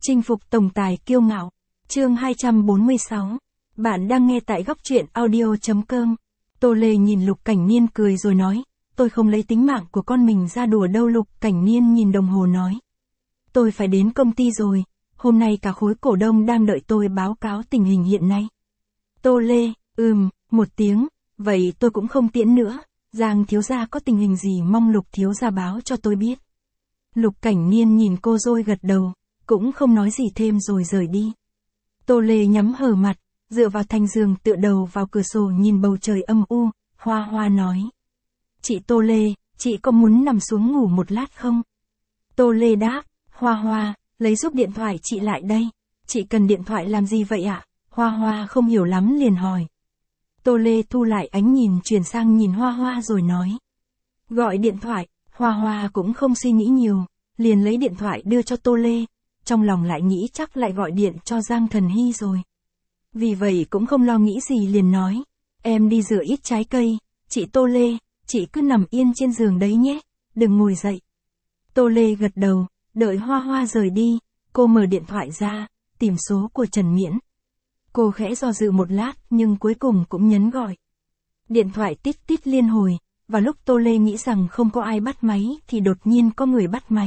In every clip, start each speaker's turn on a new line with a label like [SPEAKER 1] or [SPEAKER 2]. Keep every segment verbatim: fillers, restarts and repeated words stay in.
[SPEAKER 1] Chinh phục tổng tài kiêu ngạo. Chương hai trăm bốn mươi sáu. Bạn đang nghe tại góc truyện audio chấm com. Tô Lê nhìn Lục Cảnh Niên cười rồi nói, tôi không lấy tính mạng của con mình ra đùa đâu. Lục Cảnh Niên nhìn đồng hồ nói, tôi phải đến công ty rồi, hôm nay cả khối cổ đông đang đợi tôi báo cáo tình hình hiện nay. Tô Lê, ừm, một tiếng, vậy tôi cũng không tiễn nữa, Giang thiếu gia có tình hình gì mong Lục thiếu gia báo cho tôi biết. Lục Cảnh Niên nhìn cô rồi gật đầu, cũng không nói gì thêm rồi rời đi. Tô Lê nhắm hờ mặt, dựa vào thành giường tựa đầu vào cửa sổ nhìn bầu trời âm u, Hoa Hoa nói. Chị Tô Lê, chị có muốn nằm xuống ngủ một lát không? Tô Lê đáp, Hoa Hoa, lấy giúp điện thoại chị lại đây. Chị cần điện thoại làm gì vậy ạ? Hoa Hoa không hiểu lắm liền hỏi. Tô Lê thu lại ánh nhìn chuyển sang nhìn Hoa Hoa rồi nói. Gọi điện thoại, Hoa Hoa cũng không suy nghĩ nhiều, liền lấy điện thoại đưa cho Tô Lê, trong lòng lại nghĩ chắc lại gọi điện cho Giang Thần Hy rồi. Vì vậy cũng không lo nghĩ gì liền nói, em đi rửa ít trái cây, chị Tô Lê, chị cứ nằm yên trên giường đấy nhé, đừng ngồi dậy. Tô Lê gật đầu, đợi Hoa Hoa rời đi, cô mở điện thoại ra, tìm số của Trần Miễn. Cô khẽ do dự một lát nhưng cuối cùng cũng nhấn gọi. Điện thoại tít tít liên hồi, và lúc Tô Lê nghĩ rằng không có ai bắt máy thì đột nhiên có người bắt máy.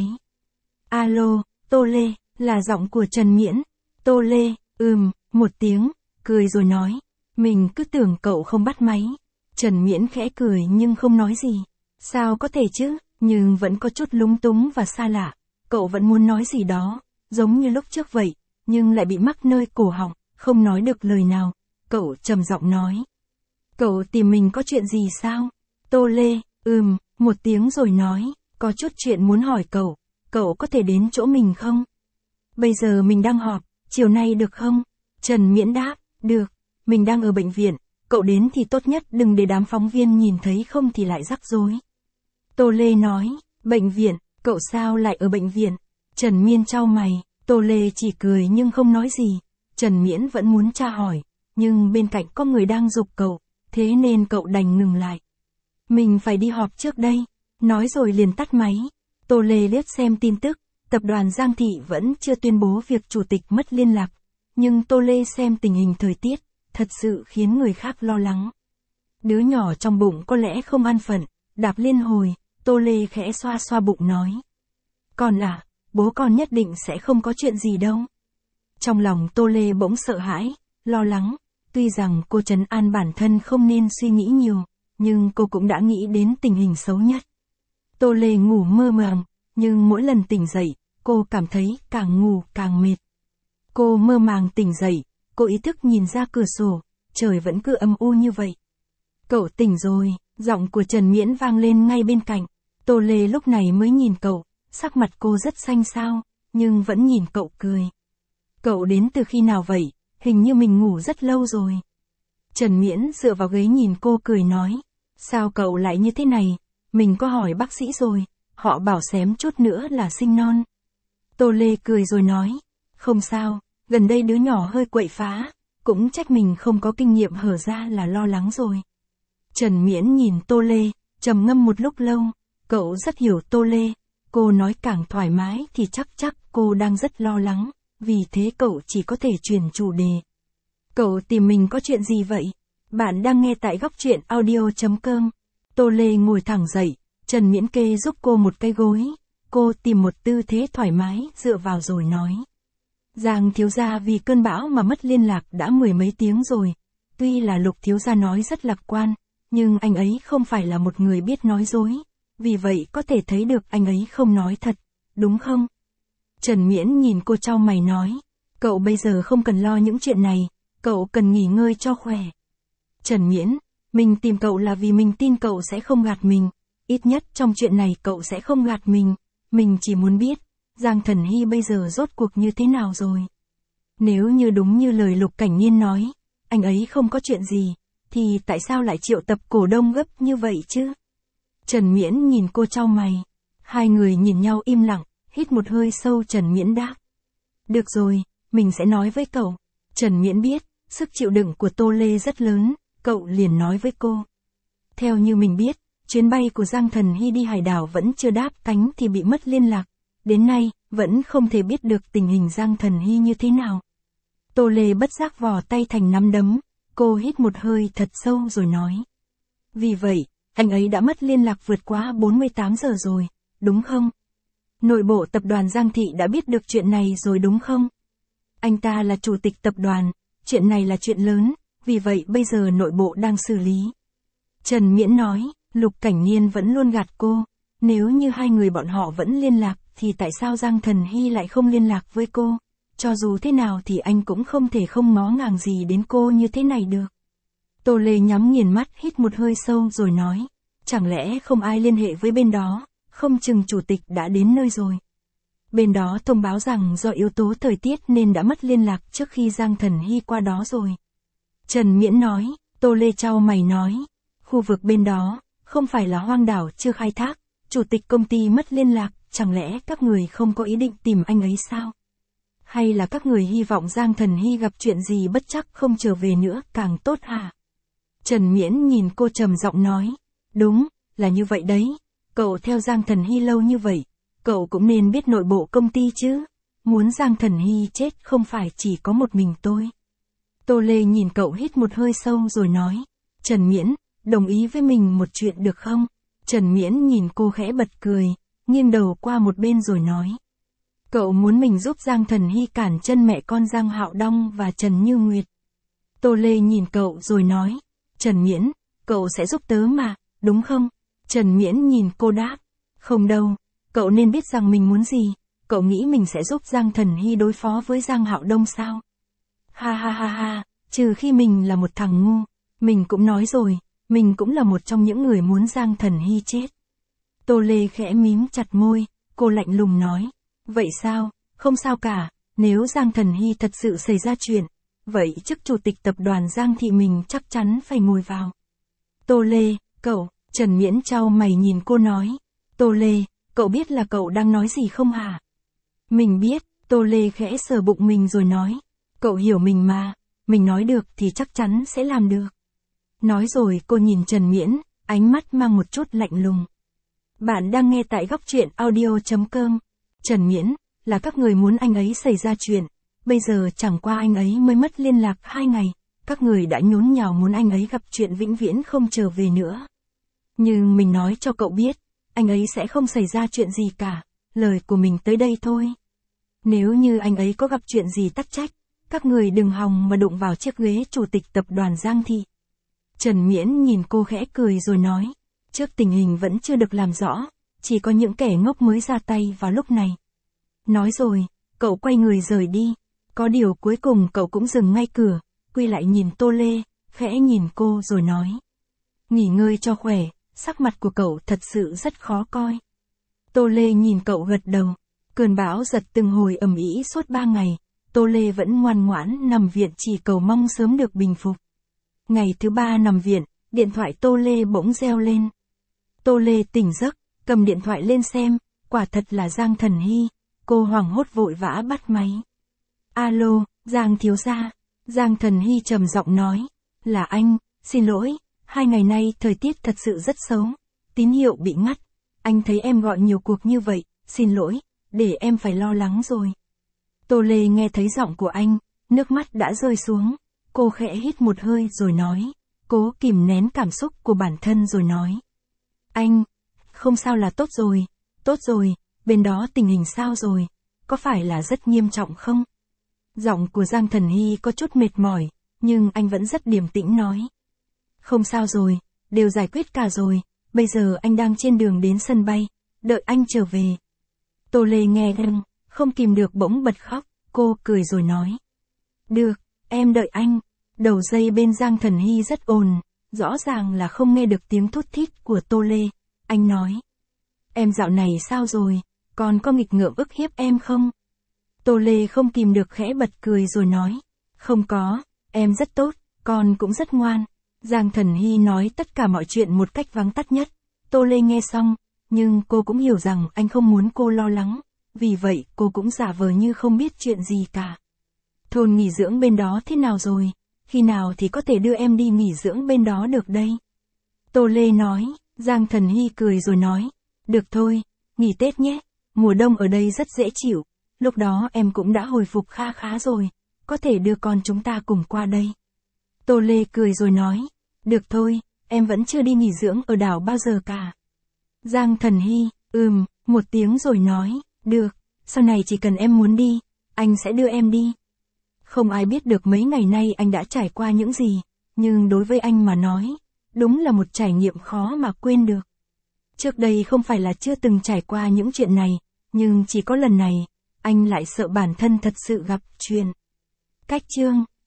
[SPEAKER 1] Alo, Tô Lê, là giọng của Trần Miễn. Tô Lê, ừm, một tiếng, cười rồi nói, mình cứ tưởng cậu không bắt máy. Trần Miễn khẽ cười nhưng không nói gì. Sao có thể chứ, nhưng vẫn có chút lúng túng và xa lạ. Cậu vẫn muốn nói gì đó, giống như lúc trước vậy, nhưng lại bị mắc nơi cổ họng, không nói được lời nào. Cậu trầm giọng nói. Cậu tìm mình có chuyện gì sao? Tô Lê, ừm, một tiếng rồi nói, có chút chuyện muốn hỏi cậu, cậu có thể đến chỗ mình không? Bây giờ mình đang họp, chiều nay được không? Trần Miễn đáp, được, mình đang ở bệnh viện, cậu đến thì tốt nhất đừng để đám phóng viên nhìn thấy không thì lại rắc rối. Tô Lê nói, bệnh viện, cậu sao lại ở bệnh viện? Trần Miễn chau mày, Tô Lê chỉ cười nhưng không nói gì. Trần Miễn vẫn muốn tra hỏi, nhưng bên cạnh có người đang giục cậu, thế nên cậu đành ngừng lại. Mình phải đi họp trước đây, nói rồi liền tắt máy. Tô Lê liếc xem tin tức, tập đoàn Giang Thị vẫn chưa tuyên bố việc chủ tịch mất liên lạc, nhưng Tô Lê xem tình hình thời tiết, thật sự khiến người khác lo lắng. Đứa nhỏ trong bụng có lẽ không an phận, đạp liên hồi, Tô Lê khẽ xoa xoa bụng nói. Con à, bố con nhất định sẽ không có chuyện gì đâu. Trong lòng Tô Lê bỗng sợ hãi, lo lắng, tuy rằng cô trấn an bản thân không nên suy nghĩ nhiều, nhưng cô cũng đã nghĩ đến tình hình xấu nhất. Tô Lê ngủ mơ màng, nhưng mỗi lần tỉnh dậy, cô cảm thấy càng ngủ càng mệt. Cô mơ màng tỉnh dậy, cô ý thức nhìn ra cửa sổ, trời vẫn cứ âm u như vậy. Cậu tỉnh rồi, giọng của Trần Miễn vang lên ngay bên cạnh. Tô Lê lúc này mới nhìn cậu, sắc mặt cô rất xanh xao, nhưng vẫn nhìn cậu cười. Cậu đến từ khi nào vậy? Hình như mình ngủ rất lâu rồi. Trần Miễn dựa vào ghế nhìn cô cười nói. Sao cậu lại như thế này? Mình có hỏi bác sĩ rồi, họ bảo xém chút nữa là sinh non. Tô Lê cười rồi nói. Không sao, gần đây đứa nhỏ hơi quậy phá, cũng trách mình không có kinh nghiệm hở ra là lo lắng rồi. Trần Miễn nhìn Tô Lê, trầm ngâm một lúc lâu, cậu rất hiểu Tô Lê, cô nói càng thoải mái thì chắc chắc cô đang rất lo lắng, vì thế cậu chỉ có thể chuyển chủ đề. Cậu tìm mình có chuyện gì vậy? Bạn đang nghe tại góc truyện audio chấm com. Tô Lê ngồi thẳng dậy, Trần Miễn kê giúp cô một cái gối, cô tìm một tư thế thoải mái dựa vào rồi nói. Giang thiếu gia vì cơn bão mà mất liên lạc đã mười mấy tiếng rồi, tuy là Lục thiếu gia nói rất lạc quan, nhưng anh ấy không phải là một người biết nói dối, vì vậy có thể thấy được anh ấy không nói thật, đúng không? Trần Miễn nhìn cô chau mày nói, cậu bây giờ không cần lo những chuyện này, cậu cần nghỉ ngơi cho khỏe. Trần Miễn, mình tìm cậu là vì mình tin cậu sẽ không gạt mình, ít nhất trong chuyện này cậu sẽ không gạt mình, mình chỉ muốn biết, Giang Thần Hy bây giờ rốt cuộc như thế nào rồi. Nếu như đúng như lời Lục Cảnh Niên nói, anh ấy không có chuyện gì, thì tại sao lại triệu tập cổ đông gấp như vậy chứ? Trần Miễn nhìn cô chau mày, hai người nhìn nhau im lặng, hít một hơi sâu. Trần Miễn đáp. Được rồi, mình sẽ nói với cậu. Trần Miễn biết, sức chịu đựng của Tô Lê rất lớn, cậu liền nói với cô. Theo như mình biết, chuyến bay của Giang Thần Hy đi hải đảo vẫn chưa đáp cánh thì bị mất liên lạc. đến nay, vẫn không thể biết được tình hình Giang Thần Hy như thế nào. Tô Lê bất giác vò tay thành nắm đấm, cô hít một hơi thật sâu rồi nói. Vì vậy, anh ấy đã mất liên lạc vượt quá bốn mươi tám giờ rồi, đúng không? Nội bộ tập đoàn Giang Thị đã biết được chuyện này rồi đúng không? Anh ta là chủ tịch tập đoàn, chuyện này là chuyện lớn, vì vậy bây giờ nội bộ đang xử lý. Trần Miễn nói, Lục Cảnh Niên vẫn luôn gạt cô, nếu như hai người bọn họ vẫn liên lạc thì tại sao Giang Thần Hy lại không liên lạc với cô? Cho dù thế nào thì anh cũng không thể không ngó ngàng gì đến cô như thế này được. Tô Lê nhắm nghiền mắt hít một hơi sâu rồi nói, chẳng lẽ không ai liên hệ với bên đó, không chừng chủ tịch đã đến nơi rồi. Bên đó thông báo rằng do yếu tố thời tiết nên đã mất liên lạc trước khi Giang Thần Hy qua đó rồi. Trần Miễn nói, Tô Lê chau mày nói, khu vực bên đó, không phải là hoang đảo chưa khai thác, chủ tịch công ty mất liên lạc, chẳng lẽ các người không có ý định tìm anh ấy sao? Hay là các người hy vọng Giang Thần Hy gặp chuyện gì bất trắc không trở về nữa càng tốt hả? Trần Miễn nhìn cô trầm giọng nói, đúng, là như vậy đấy, cậu theo Giang Thần Hy lâu như vậy, cậu cũng nên biết nội bộ công ty chứ, muốn Giang Thần Hy chết không phải chỉ có một mình tôi. Tô Lê nhìn cậu hít một hơi sâu rồi nói, Trần Miễn, đồng ý với mình một chuyện được không? Trần Miễn nhìn cô khẽ bật cười, nghiêng đầu qua một bên rồi nói. Cậu muốn mình giúp Giang Thần Hy cản chân mẹ con Giang Hạo Đông và Trần Như Nguyệt. Tô Lê nhìn cậu rồi nói, Trần Miễn, cậu sẽ giúp tớ mà, đúng không? Trần Miễn nhìn cô đáp, không đâu, cậu nên biết rằng mình muốn gì, cậu nghĩ mình sẽ giúp Giang Thần Hy đối phó với Giang Hạo Đông sao? Ha ha ha ha, trừ khi mình là một thằng ngu, mình cũng nói rồi, mình cũng là một trong những người muốn Giang Thần Hy chết. Tô Lê khẽ mím chặt môi, cô lạnh lùng nói, vậy sao, không sao cả, nếu Giang Thần Hy thật sự xảy ra chuyện, vậy chức chủ tịch tập đoàn Giang Thị mình chắc chắn phải ngồi vào. Tô Lê, cậu, Trần Miễn chau mày nhìn cô nói, Tô Lê, cậu biết là cậu đang nói gì không hả? Mình biết, Tô Lê khẽ sờ bụng mình rồi nói, cậu hiểu mình mà, mình nói được thì chắc chắn sẽ làm được. Nói rồi cô nhìn Trần Miễn, ánh mắt mang một chút lạnh lùng. Bạn đang nghe tại góc truyện audio chấm com. Trần Miễn, là các người muốn anh ấy xảy ra chuyện, bây giờ chẳng qua anh ấy mới mất liên lạc hai ngày, các người đã nhốn nhào muốn anh ấy gặp chuyện vĩnh viễn không trở về nữa. Nhưng mình nói cho cậu biết, anh ấy sẽ không xảy ra chuyện gì cả, lời của mình tới đây thôi. Nếu như anh ấy có gặp chuyện gì tắc trách, các người đừng hòng mà đụng vào chiếc ghế chủ tịch tập đoàn Giang Thị. Trần Miễn nhìn cô khẽ cười rồi nói, trước tình hình vẫn chưa được làm rõ, chỉ có những kẻ ngốc mới ra tay vào lúc này. Nói rồi, cậu quay người rời đi, có điều cuối cùng cậu cũng dừng ngay cửa, quy lại nhìn Tô Lê, khẽ nhìn cô rồi nói. Nghỉ ngơi cho khỏe, sắc mặt của cậu thật sự rất khó coi. Tô Lê nhìn cậu gật đầu, cơn bão giật từng hồi ầm ĩ suốt ba ngày, Tô Lê vẫn ngoan ngoãn nằm viện chỉ cầu mong sớm được bình phục. Ngày thứ ba nằm viện, điện thoại Tô Lê bỗng reo lên. Tô Lê tỉnh giấc, cầm điện thoại lên xem, quả thật là Giang Thần Hy, cô hoảng hốt vội vã bắt máy. Alo, Giang thiếu gia, Giang Thần Hy trầm giọng nói, là anh, xin lỗi, hai ngày nay thời tiết thật sự rất xấu, tín hiệu bị ngắt, anh thấy em gọi nhiều cuộc như vậy, xin lỗi, để em phải lo lắng rồi. Tô Lê nghe thấy giọng của anh, nước mắt đã rơi xuống, cô khẽ hít một hơi rồi nói, cố kìm nén cảm xúc của bản thân rồi nói. Anh, không sao là tốt rồi, tốt rồi, bên đó tình hình sao rồi, có phải là rất nghiêm trọng không? Giọng của Giang Thần Hy có chút mệt mỏi, nhưng anh vẫn rất điềm tĩnh nói. Không sao rồi, đều giải quyết cả rồi, bây giờ anh đang trên đường đến sân bay, đợi anh trở về. Tô Lê nghe đâm, không kìm được bỗng bật khóc, cô cười rồi nói. Được, em đợi anh. Đầu dây bên Giang Thần Hy rất ồn, rõ ràng là không nghe được tiếng thút thít của Tô Lê. Anh nói. Em dạo này sao rồi, còn có nghịch ngợm ức hiếp em không? Tô Lê không kìm được khẽ bật cười rồi nói. Không có, em rất tốt, con cũng rất ngoan. Giang Thần Hy nói tất cả mọi chuyện một cách vắn tắt nhất. Tô Lê nghe xong, nhưng cô cũng hiểu rằng anh không muốn cô lo lắng, vì vậy cô cũng giả vờ như không biết chuyện gì cả. Thôn nghỉ dưỡng bên đó thế nào rồi? Khi nào thì có thể đưa em đi nghỉ dưỡng bên đó được đây? Tô Lê nói, Giang Thần Hy cười rồi nói, được thôi, nghỉ Tết nhé, Mùa đông ở đây rất dễ chịu, lúc đó em cũng đã hồi phục kha khá rồi, có thể đưa con chúng ta cùng qua đây. Tô Lê cười rồi nói, được thôi, em vẫn chưa đi nghỉ dưỡng ở đảo bao giờ cả. Giang Thần Hy, ừm, một tiếng rồi nói, được, sau này chỉ cần em muốn đi, anh sẽ đưa em đi. Không ai biết được mấy ngày nay anh đã trải qua những gì, nhưng đối với anh mà nói, đúng là một trải nghiệm khó mà quên được. Trước đây không phải là chưa từng trải qua những chuyện này, nhưng chỉ có lần này, anh lại sợ bản thân thật sự gặp chuyện. Cách chương